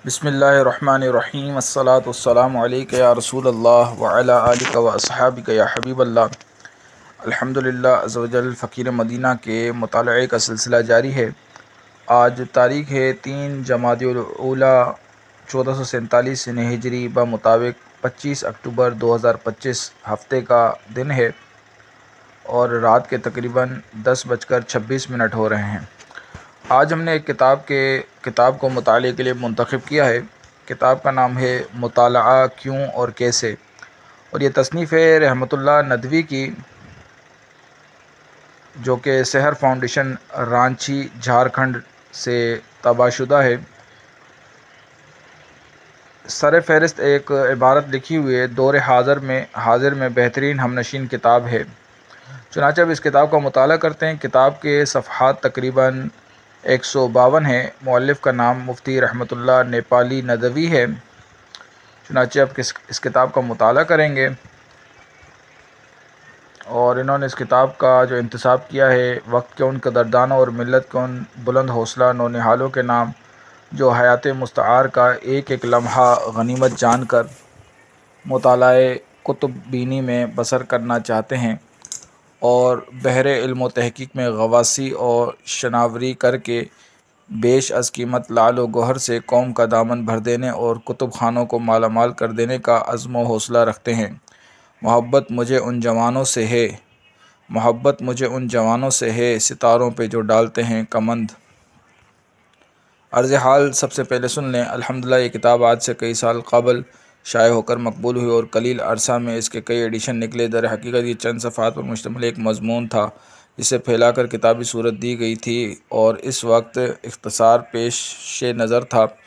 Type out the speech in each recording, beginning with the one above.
بسم اللہ الرحمن الرحیم الصلاۃ والسلام علیک یا رسول اللہ وعلی آلک و اصحابک یا حبیب اللہ۔ الحمد للہ عز و جل فقیر مدینہ کے مطالعے کا سلسلہ جاری ہے۔ آج تاریخ ہے 3 جمادی الاولیٰ 1447 ہجری بمطابق 25 اکتوبر 2025 ہفتے کا دن ہے اور رات کے تقریباً 10:26 ہو رہے ہیں۔ آج ہم نے ایک کتاب کو مطالعے کے لیے منتخب کیا ہے۔ کتاب کا نام ہے مطالعہ کیوں اور کیسے، اور یہ تصنیف ہے رحمت اللہ ندوی کی، جو کہ سحر فاؤنڈیشن رانچی جھارکھنڈ سے طبع شدہ ہے۔ سر فہرست ایک عبارت لکھی ہوئی ہے، دور حاضر میں بہترین ہمنشین کتاب ہے۔ چنانچہ اب اس کتاب کا مطالعہ کرتے ہیں۔ کتاب کے صفحات تقریباً 152 ہیں۔ مؤلف کا نام مفتی رحمت اللہ نیپالی ندوی ہے۔ چنانچہ اب اس کتاب کا مطالعہ کریں گے، اور انہوں نے اس کتاب کا جو انتساب کیا ہے وقت کے ان قدردانوں اور ملت کے ان بلند حوصلہ نونہالوں کے نام جو حیات مستعار کا ایک ایک لمحہ غنیمت جان کر مطالعہ کتب بینی میں بسر کرنا چاہتے ہیں، اور بحر علم و تحقیق میں غواصی اور شناوری کر کے بیش از قیمت لعل و گوہر سے قوم کا دامن بھر دینے اور کتب خانوں کو مالا مال کر دینے کا عزم و حوصلہ رکھتے ہیں۔ محبت مجھے ان جوانوں سے ہے ستاروں پہ جو ڈالتے ہیں کمند۔ عرض حال سب سے پہلے سن لیں۔ الحمدللہ یہ کتاب آج سے کئی سال قبل شائع ہو کر مقبول ہوئی اور قلیل عرصہ میں اس کے کئی ایڈیشن نکلے۔ در حقیقت یہ چند صفحات پر مشتمل ایک مضمون تھا جسے پھیلا کر کتابی صورت دی گئی تھی، اور اس وقت اختصار پیش نظر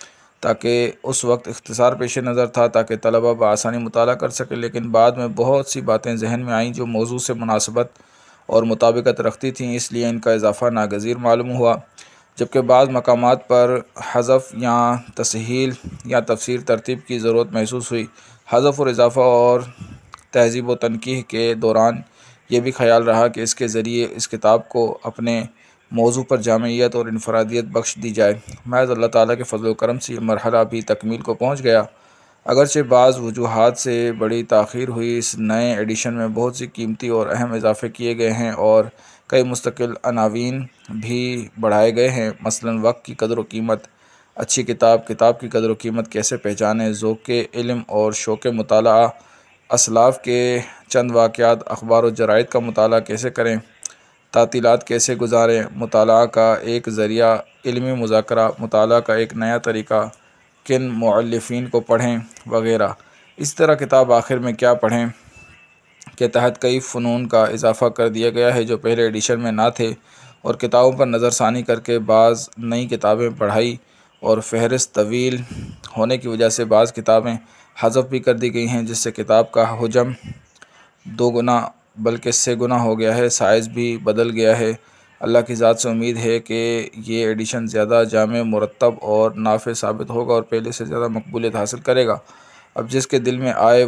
تھا تاکہ طلبہ بآسانی مطالعہ کر سکے، لیکن بعد میں بہت سی باتیں ذہن میں آئیں جو موضوع سے مناسبت اور مطابقت رکھتی تھیں، اس لیے ان کا اضافہ ناگزیر معلوم ہوا، جبکہ بعض مقامات پر حذف یا تصحیح یا تفسیر ترتیب کی ضرورت محسوس ہوئی۔ حذف اور اضافہ اور تہذیب و تنقیح کے دوران یہ بھی خیال رہا کہ اس کے ذریعے اس کتاب کو اپنے موضوع پر جامعیت اور انفرادیت بخش دی جائے۔ محض اللہ تعالیٰ کے فضل و کرم سے یہ مرحلہ بھی تکمیل کو پہنچ گیا، اگرچہ بعض وجوہات سے بڑی تاخیر ہوئی۔ اس نئے ایڈیشن میں بہت سی قیمتی اور اہم اضافے کیے گئے ہیں اور کئی مستقل عناوین بھی بڑھائے گئے ہیں، مثلاً وقت کی قدر و قیمت، اچھی کتاب کی قدر و قیمت کیسے پہچانیں، ذوق علم اور شوق مطالعہ، اسلاف کے چند واقعات، اخبار و جرائد کا مطالعہ کیسے کریں، تعطیلات کیسے گزاریں، مطالعہ کا ایک ذریعہ علمی مذاکرہ، مطالعہ کا ایک نیا طریقہ، کن مؤلفین کو پڑھیں وغیرہ۔ اسی طرح کتاب آخر میں کیا پڑھیں کے تحت کئی فنون کا اضافہ کر دیا گیا ہے جو پہلے ایڈیشن میں نہ تھے، اور کتابوں پر نظر ثانی کر کے بعض نئی کتابیں پڑھائی، اور فہرست طویل ہونے کی وجہ سے بعض کتابیں حذف بھی کر دی گئی ہیں، جس سے کتاب کا حجم 2 گنا بلکہ 3 گنا ہو گیا ہے، سائز بھی بدل گیا ہے۔ اللہ کی ذات سے امید ہے کہ یہ ایڈیشن زیادہ جامع، مرتب اور نافع ثابت ہوگا اور پہلے سے زیادہ مقبولیت حاصل کرے گا۔ اب جس کے دل میں آئے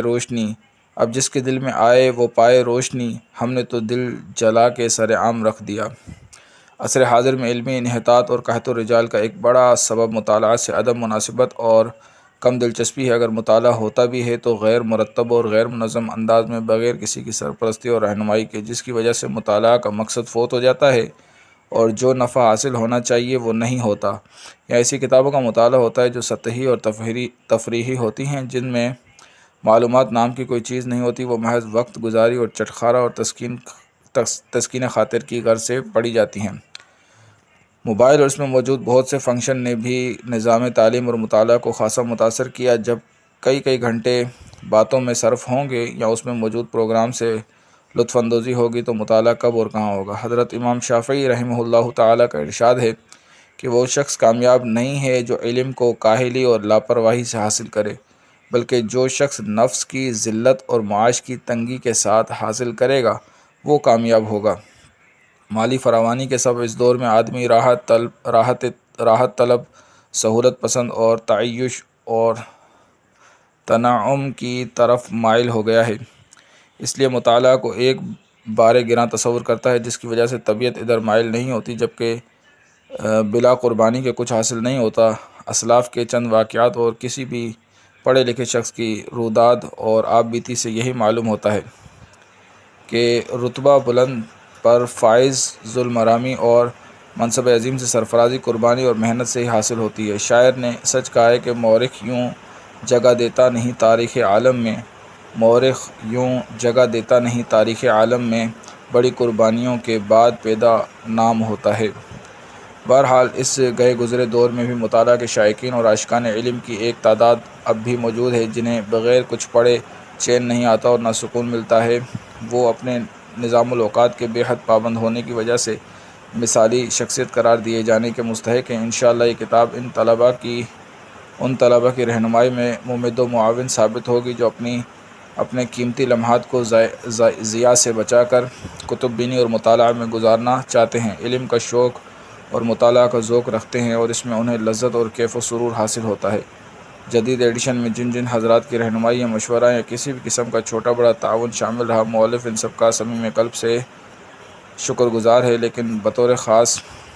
وہ پائے روشنی، ہم نے تو دل جلا کے سر عام رکھ دیا۔ عصر حاضر میں علمی انحطاط اور قحط الرجال کا ایک بڑا سبب مطالعہ سے عدم مناسبت اور کم دلچسپی ہے۔ اگر مطالعہ ہوتا بھی ہے تو غیر مرتب اور غیر منظم انداز میں، بغیر کسی کی سرپرستی اور رہنمائی کے، جس کی وجہ سے مطالعہ کا مقصد فوت ہو جاتا ہے اور جو نفع حاصل ہونا چاہیے وہ نہیں ہوتا، یا ایسی کتابوں کا مطالعہ ہوتا ہے جو سطحی اور تفریحی ہوتی ہیں، جن میں معلومات نام کی کوئی چیز نہیں ہوتی، وہ محض وقت گزاری اور چٹخارہ اور تسکین خاطر کی غرض سے پڑھی جاتی ہیں۔ موبائل اور اس میں موجود بہت سے فنکشن نے بھی نظام تعلیم اور مطالعہ کو خاصا متاثر کیا۔ جب کئی گھنٹے باتوں میں صرف ہوں گے یا اس میں موجود پروگرام سے لطف اندوزی ہوگی تو مطالعہ کب اور کہاں ہوگا؟ حضرت امام شافعی رحمہ اللہ تعالیٰ کا ارشاد ہے کہ وہ شخص کامیاب نہیں ہے جو علم کو کاہلی اور لاپرواہی سے حاصل کرے، بلکہ جو شخص نفس کی ذلت اور معاش کی تنگی کے ساتھ حاصل کرے گا وہ کامیاب ہوگا۔ مالی فراوانی کے سبب اس دور میں آدمی راحت طلب، سہولت پسند اور تعیش اور تنعم کی طرف مائل ہو گیا ہے، اس لیے مطالعہ کو ایک بار گراں تصور کرتا ہے، جس کی وجہ سے طبیعت ادھر مائل نہیں ہوتی، جبکہ بلا قربانی کے کچھ حاصل نہیں ہوتا۔ اسلاف کے چند واقعات اور کسی بھی پڑھے لکھے شخص کی روداد اور آپ بیتی سے یہی معلوم ہوتا ہے کہ رتبہ بلند پر فائز ظلم آرامی اور منصب عظیم سے سرفرازی قربانی اور محنت سے ہی حاصل ہوتی ہے۔ شاعر نے سچ کہا ہے کہ مورخ یوں جگہ دیتا نہیں تاریخ عالم میں، مورخ یوں جگہ دیتا نہیں تاریخ عالم میں، بڑی قربانیوں کے بعد پیدا نام ہوتا ہے۔ بہرحال اس گئے گزرے دور میں بھی مطالعہ کے شائقین اور عاشقان علم کی ایک تعداد اب بھی موجود ہے جنہیں بغیر کچھ پڑھے چین نہیں آتا اور نہ سکون ملتا ہے۔ وہ اپنے نظام الاوقات کے بے حد پابند ہونے کی وجہ سے مثالی شخصیت قرار دیے جانے کے مستحق ہیں۔ انشاءاللہ یہ کتاب ان طلباء کی رہنمائی میں ممد و معاون ثابت ہوگی جو اپنے قیمتی لمحات کو ضیاع سے بچا کر کتب بینی اور مطالعہ میں گزارنا چاہتے ہیں، علم کا شوق اور مطالعہ کا ذوق رکھتے ہیں اور اس میں انہیں لذت اور کیف و سرور حاصل ہوتا ہے۔ جدید ایڈیشن میں جن حضرات کی رہنمائی یا مشورہ یا کسی بھی قسم کا چھوٹا بڑا تعاون شامل رہا، مؤلف ان سب کا صمیم قلب سے شکر گزار ہے، لیکن بطور خاص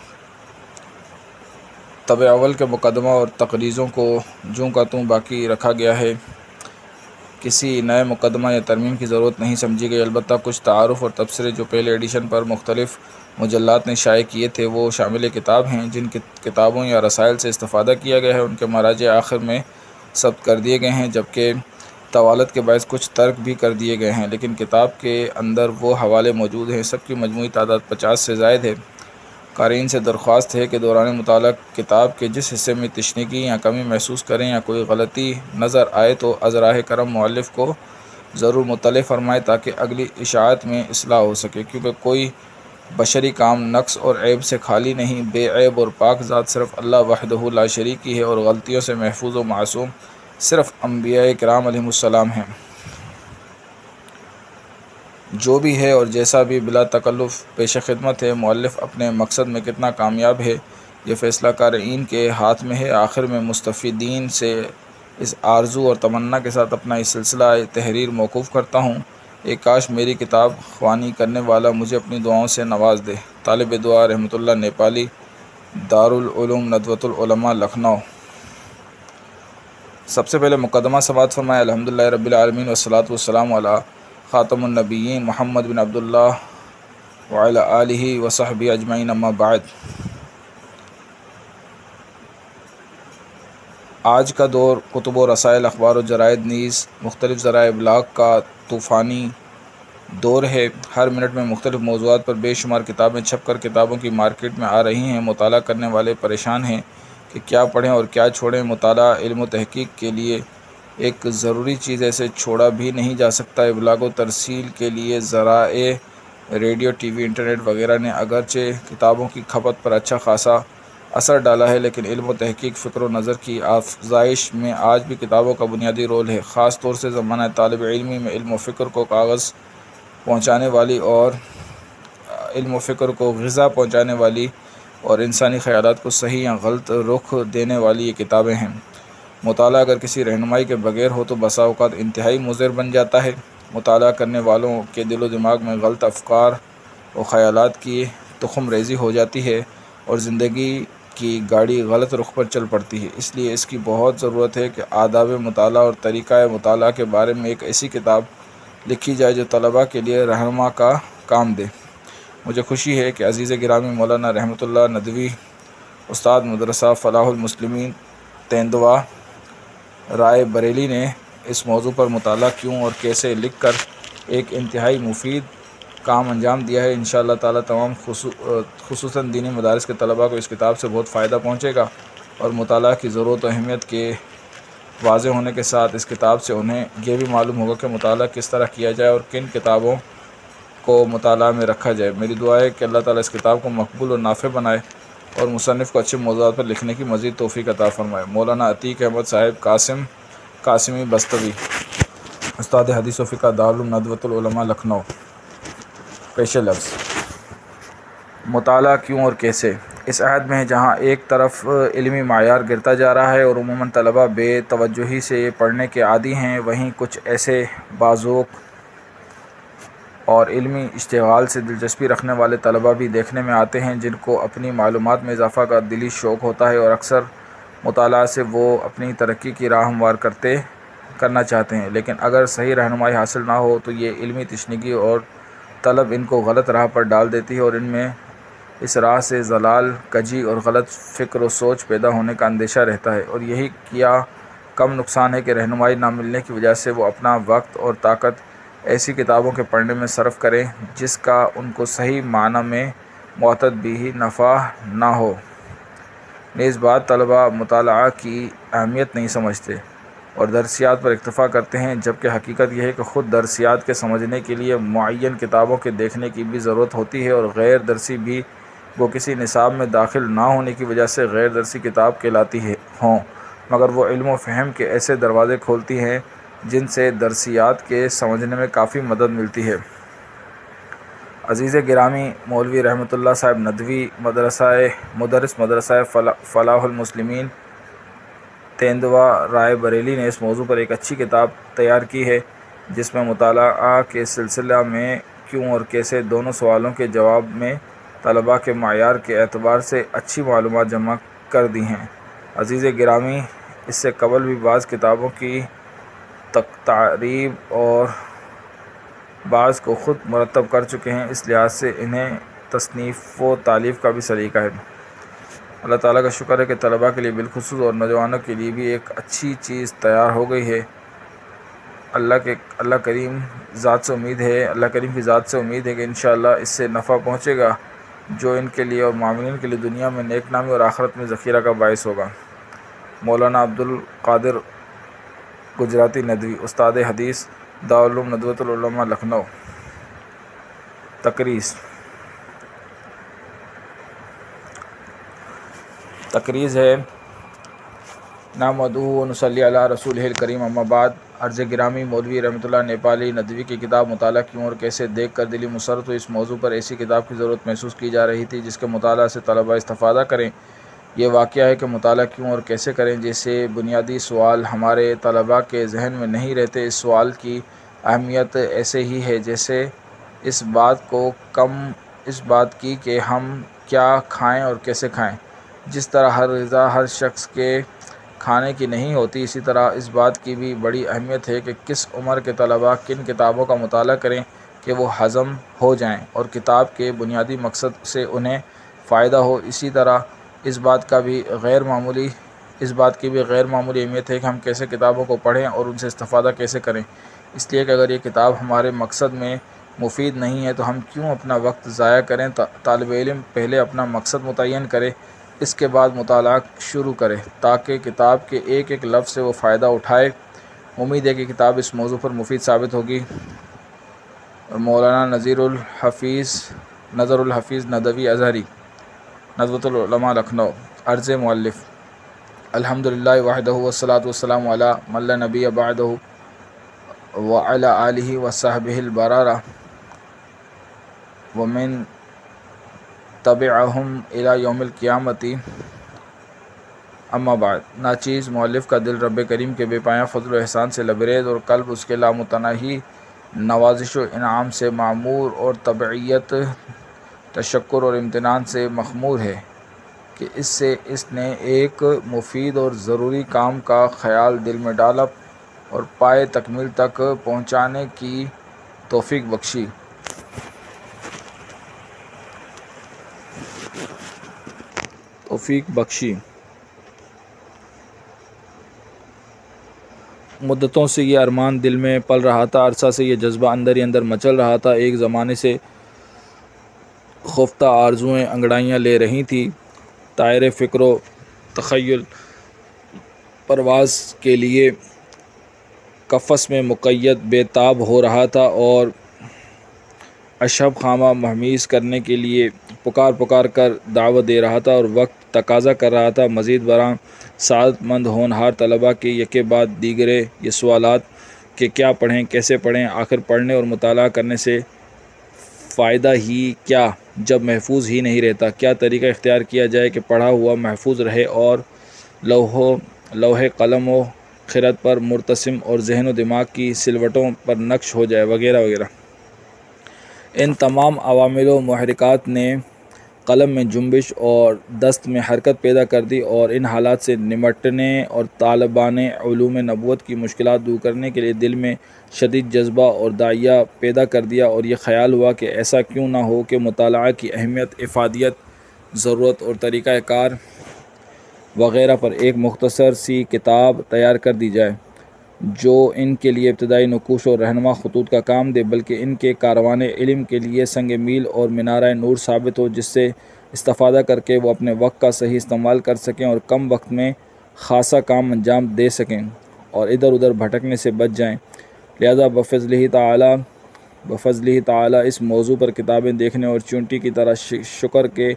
طبع اول کے مقدمہ اور تقریضوں کو جوں کا توں باقی رکھا گیا ہے، کسی نئے مقدمہ یا ترمیم کی ضرورت نہیں سمجھی گئی۔ البتہ کچھ تعارف اور تبصرے جو پہلے ایڈیشن پر مختلف مجلات نے شائع کیے تھے وہ شامل کتاب ہیں۔ جن کتابوں یا رسائل سے استفادہ کیا گیا ہے ان کے مراجع آخر میں ثبت کر دیے گئے ہیں، جبکہ طوالت کے باعث کچھ ترک بھی کر دیے گئے ہیں، لیکن کتاب کے اندر وہ حوالے موجود ہیں۔ سب کی مجموعی تعداد 50 سے زائد ہے۔ قارئین سے درخواست ہے کہ دوران مطالعہ کتاب کے جس حصے میں تشنیگی یا کمی محسوس کریں یا کوئی غلطی نظر آئے تو از راہ کرم مؤلف کو ضرور مطلع فرمائیں تاکہ اگلی اشاعت میں اصلاح ہو سکے، کیونکہ کوئی بشری کام نقص اور عیب سے خالی نہیں۔ بے عیب اور پاک ذات صرف اللہ وحدہ لا شریک ہی ہے اور غلطیوں سے محفوظ و معصوم صرف انبیاء کرام علیہم السلام ہیں۔ جو بھی ہے اور جیسا بھی بلا تکلف پیش خدمت ہے، مؤلف اپنے مقصد میں کتنا کامیاب ہے یہ فیصلہ قارئین کے ہاتھ میں ہے۔ آخر میں مستفیدین سے اس آرزو اور تمنا کے ساتھ اپنا یہ سلسلہ تحریر موقوف کرتا ہوں، ایک کاش میری کتاب خوانی کرنے والا مجھے اپنی دعاؤں سے نواز دے۔ طالب دعا رحمۃ اللہ نیپالی، دارالعلوم ندوۃ العلماء، لکھنؤ۔ سب سے پہلے مقدمہ سماعت فرمائے۔ الحمدللہ رب العالمین والصلاۃ والسلام علی خاتم النبیین محمد بن عبداللہ وعلی آلہ وصحبہ اجمعین، اما بعد۔ آج کا دور کتب و رسائل، اخبار و جرائد نیز مختلف ذرائع ابلاغ کا طوفانی دور ہے۔ ہر منٹ میں مختلف موضوعات پر بے شمار کتابیں چھپ کر کتابوں کی مارکیٹ میں آ رہی ہیں۔ مطالعہ کرنے والے پریشان ہیں کہ کیا پڑھیں اور کیا چھوڑیں۔ مطالعہ علم و تحقیق کے لیے ایک ضروری چیز ہے، اسے چھوڑا بھی نہیں جا سکتا۔ ابلاغ و ترسیل کے لیے ذرائع ریڈیو، ٹی وی، انٹرنیٹ وغیرہ نے اگرچہ کتابوں کی کھپت پر اچھا خاصا اثر ڈالا ہے، لیکن علم و تحقیق، فکر و نظر کی افزائش میں آج بھی کتابوں کا بنیادی رول ہے۔ خاص طور سے زمانہ طالب علمی میں علم و فکر کو کاغذ پہنچانے والی اور علم و فکر کو غذا پہنچانے والی اور انسانی خیالات کو صحیح یا غلط رخ دینے والی یہ کتابیں ہیں۔ مطالعہ اگر کسی رہنمائی کے بغیر ہو تو بسا اوقات انتہائی مضر بن جاتا ہے۔ مطالعہ کرنے والوں کے دل و دماغ میں غلط افکار و خیالات کی تخم ریزی ہو جاتی ہے اور زندگی کی گاڑی غلط رخ پر چل پڑتی ہے۔ اس لیے اس کی بہت ضرورت ہے کہ آداب مطالعہ اور طریقہ مطالعہ کے بارے میں ایک ایسی کتاب لکھی جائے جو طلباء کے لیے رہنما کا کام دے۔ مجھے خوشی ہے کہ عزیز گرامی مولانا رحمۃ اللہ ندوی، استاد مدرسہ فلاح المسلمین، تیندوا، رائے بریلی نے اس موضوع پر مطالعہ کیوں اور کیسے لکھ کر ایک انتہائی مفید کام انجام دیا ہے۔ انشاءاللہ تعالی تمام خصوصاً دینی مدارس کے طلباء کو اس کتاب سے بہت فائدہ پہنچے گا اور مطالعہ کی ضرورت و اہمیت کے واضح ہونے کے ساتھ اس کتاب سے انہیں یہ بھی معلوم ہوگا کہ مطالعہ کس طرح کیا جائے اور کن کتابوں کو مطالعہ میں رکھا جائے۔ میری دعا ہے کہ اللہ تعالیٰ اس کتاب کو مقبول اور نافع بنائے اور مصنف کو اچھے موضوعات پر لکھنے کی مزید توفیق عطا فرمائے۔ مولانا عتیق احمد صاحب قاسمی بستوی، استاد حدیث و فقہ، دارالعلوم ندوۃ العلماء، لکھنؤ۔ پیش لفظ مطالعہ کیوں اور کیسے؟ اس عہد میں جہاں ایک طرف علمی معیار گرتا جا رہا ہے اور عموماً طلباء بے توجہی سے پڑھنے کے عادی ہیں، وہیں کچھ ایسے باذوق اور علمی اشتغال سے دلچسپی رکھنے والے طلباء بھی دیکھنے میں آتے ہیں جن کو اپنی معلومات میں اضافہ کا دلی شوق ہوتا ہے اور اکثر مطالعہ سے وہ اپنی ترقی کی راہ ہموار کرنا چاہتے ہیں، لیکن اگر صحیح رہنمائی حاصل نہ ہو تو یہ علمی تشنگی اور طلب ان کو غلط راہ پر ڈال دیتی ہے اور ان میں اس راہ سے ضلال، کجی اور غلط فکر و سوچ پیدا ہونے کا اندیشہ رہتا ہے، اور یہی کیا کم نقصان ہے کہ رہنمائی نہ ملنے کی وجہ سے وہ اپنا وقت اور طاقت ایسی کتابوں کے پڑھنے میں صرف کریں جس کا ان کو صحیح معنی میں معتد بھی نفع نہ ہو۔ نیز بعض طلباء مطالعہ کی اہمیت نہیں سمجھتے اور درسیات پر اکتفا کرتے ہیں، جبکہ حقیقت یہ ہے کہ خود درسیات کے سمجھنے کے لیے معین کتابوں کے دیکھنے کی بھی ضرورت ہوتی ہے، اور غیر درسی بھی وہ کسی نصاب میں داخل نہ ہونے کی وجہ سے غیر درسی کتاب کہلاتی ہوں، مگر وہ علم و فہم کے ایسے دروازے کھولتی ہیں جن سے درسیات کے سمجھنے میں کافی مدد ملتی ہے۔ عزیز گرامی، مولوی رحمۃ اللہ صاحب ندوی مدرس مدرسہ فلاح المسلمین تیندوا رائے بریلی نے اس موضوع پر ایک اچھی کتاب تیار کی ہے، جس میں مطالعہ کے سلسلہ میں کیوں اور کیسے دونوں سوالوں کے جواب میں طلباء کے معیار کے اعتبار سے اچھی معلومات جمع کر دی ہیں۔ عزیز گرامی، اس سے قبل بھی بعض کتابوں کی تعریب اور بعض کو خود مرتب کر چکے ہیں، اس لحاظ سے انہیں تصنیف و تالیف کا بھی سلیقہ ہے۔ اللہ تعالیٰ کا شکر ہے کہ طلباء کے لیے بالخصوص اور نوجوانوں کے لیے بھی ایک اچھی چیز تیار ہو گئی ہے۔ اللہ کریم کی ذات سے امید ہے کہ انشاءاللہ اس سے نفع پہنچے گا جو ان کے لیے اور معاملین کے لیے دنیا میں نیک نامی اور آخرت میں ذخیرہ کا باعث ہوگا۔ مولانا عبدالقادر گجراتی ندوی، استاد حدیث، دارالعلوم ندوۃ العلماء لکھنؤ۔ تقریض ہے: نحمدہ و نصلی علی رسولہ الکریم، اما بعد۔ عرض گرامی، مولوی رحمۃ اللہ نیپالی ندوی کی کتاب مطالعہ کیوں اور کیسے دیکھ کر دلی مسرت ہوئی۔ اس موضوع پر ایسی کتاب کی ضرورت محسوس کی جا رہی تھی جس کے مطالعہ سے طلباء استفادہ کریں۔ یہ واقعہ ہے کہ مطالعہ کیوں اور کیسے کریں جیسے بنیادی سوال ہمارے طلباء کے ذہن میں نہیں رہتے۔ اس سوال کی اہمیت ایسے ہی ہے جیسے اس بات کی کہ ہم کیا کھائیں اور کیسے کھائیں۔ جس طرح ہر غذا ہر شخص کے کھانے کی نہیں ہوتی، اسی طرح اس بات کی بھی بڑی اہمیت ہے کہ کس عمر کے طلباء کن کتابوں کا مطالعہ کریں کہ وہ ہضم ہو جائیں اور کتاب کے بنیادی مقصد سے انہیں فائدہ ہو۔ اسی طرح اس بات کی بھی غیر معمولی اہمیت ہے کہ ہم کیسے کتابوں کو پڑھیں اور ان سے استفادہ کیسے کریں، اس لیے کہ اگر یہ کتاب ہمارے مقصد میں مفید نہیں ہے تو ہم کیوں اپنا وقت ضائع کریں۔ طالب علم پہلے اپنا مقصد متعین کرے، اس کے بعد مطالعہ شروع کرے تاکہ کتاب کے ایک ایک لفظ سے وہ فائدہ اٹھائے۔ امید ہے کہ کتاب اس موضوع پر مفید ثابت ہوگی۔ مولانا نظر الحفیظ ندوی ازہری، ندوۃ العلماء لکھنؤ۔ عرض مؤلف: الحمدللہ وحدہ والصلاۃ والسلام علی من لا نبی بعدہ وعلی آلہ وصحبہ البررہ ومن تبعہم الی یوم القیامۃ، اما بعد۔ ناچیز مؤلف کا دل رب کریم کے بے پایہ فضل و احسان سے لبریز اور قلب اس کے لامتناہی نوازش و انعام سے معمور اور طبعیت تشکر اور امتنان سے مخمور ہے کہ اس نے ایک مفید اور ضروری کام کا خیال دل میں ڈالا اور پائے تکمیل تک پہنچانے کی توفیق بخشی۔ مدتوں سے یہ ارمان دل میں پل رہا تھا، عرصہ سے یہ جذبہ اندر ہی اندر مچل رہا تھا، ایک زمانے سے خفتہ آرزوئیں انگڑائیاں لے رہی تھیں، طائر فکر و تخیل پرواز کے لیے قفس میں مقید بے تاب ہو رہا تھا اور اشہب خامہ مہمیز کرنے کے لیے پکار کر دعوت دے رہا تھا، اور وقت تقاضا کر رہا تھا مزید برآں سعادت مند ہونہار طلباء کے یکے بعد دیگرے یہ سوالات کہ کیا پڑھیں، کیسے پڑھیں، آخر پڑھنے اور مطالعہ کرنے سے فائدہ ہی کیا جب محفوظ ہی نہیں رہتا، کیا طریقہ اختیار کیا جائے کہ پڑھا ہوا محفوظ رہے اور لوح قلم و خرد پر مرتسم اور ذہن و دماغ کی سلوٹوں پر نقش ہو جائے، وغیرہ وغیرہ۔ ان تمام عوامل و محرکات نے قلم میں جنبش اور دست میں حرکت پیدا کر دی، اور ان حالات سے نمٹنے اور طالبان علوم نبوت کی مشکلات دور کرنے کے لیے دل میں شدید جذبہ اور داعیہ پیدا کر دیا، اور یہ خیال ہوا کہ ایسا کیوں نہ ہو کہ مطالعہ کی اہمیت، افادیت، ضرورت اور طریقہ کار وغیرہ پر ایک مختصر سی کتاب تیار کر دی جائے جو ان کے لیے ابتدائی نقوش اور رہنما خطوط کا کام دے، بلکہ ان کے کاروان علم کے لیے سنگ میل اور مینارہ نور ثابت ہو، جس سے استفادہ کر کے وہ اپنے وقت کا صحیح استعمال کر سکیں اور کم وقت میں خاصا کام انجام دے سکیں اور ادھر ادھر بھٹکنے سے بچ جائیں۔ لہذا بفضلہ تعالی اس موضوع پر کتابیں دیکھنے اور چونٹی کی طرح شکر کے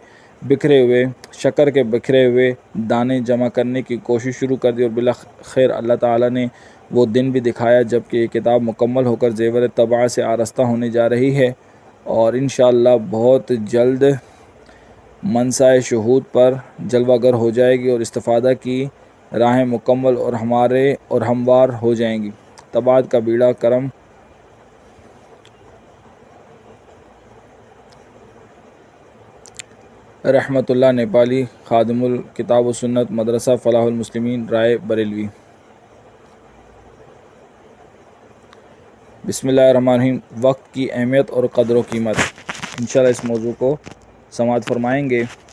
بکھرے ہوئے دانے جمع کرنے کی کوشش شروع کر دی، اور بالآخر اللہ تعالی نے وہ دن بھی دکھایا جب کہ یہ کتاب مکمل ہو کر زیور طبع سے آراستہ ہونے جا رہی ہے، اور انشاءاللہ بہت جلد منصۂ شہود پر جلوہ گر ہو جائے گی، اور استفادہ کی راہیں مکمل اور ہموار ہو جائیں گی۔ طباعت کا بیڑا کرم رحمۃ اللہ نیپالی، خادم الکتاب و سنت، مدرسہ فلاح المسلمین، رائے بریلوی۔ بسم اللہ الرحمن الرحیم۔ وقت کی اہمیت اور قدر و قیمت، انشاءاللہ اس موضوع کو سماعت فرمائیں گے۔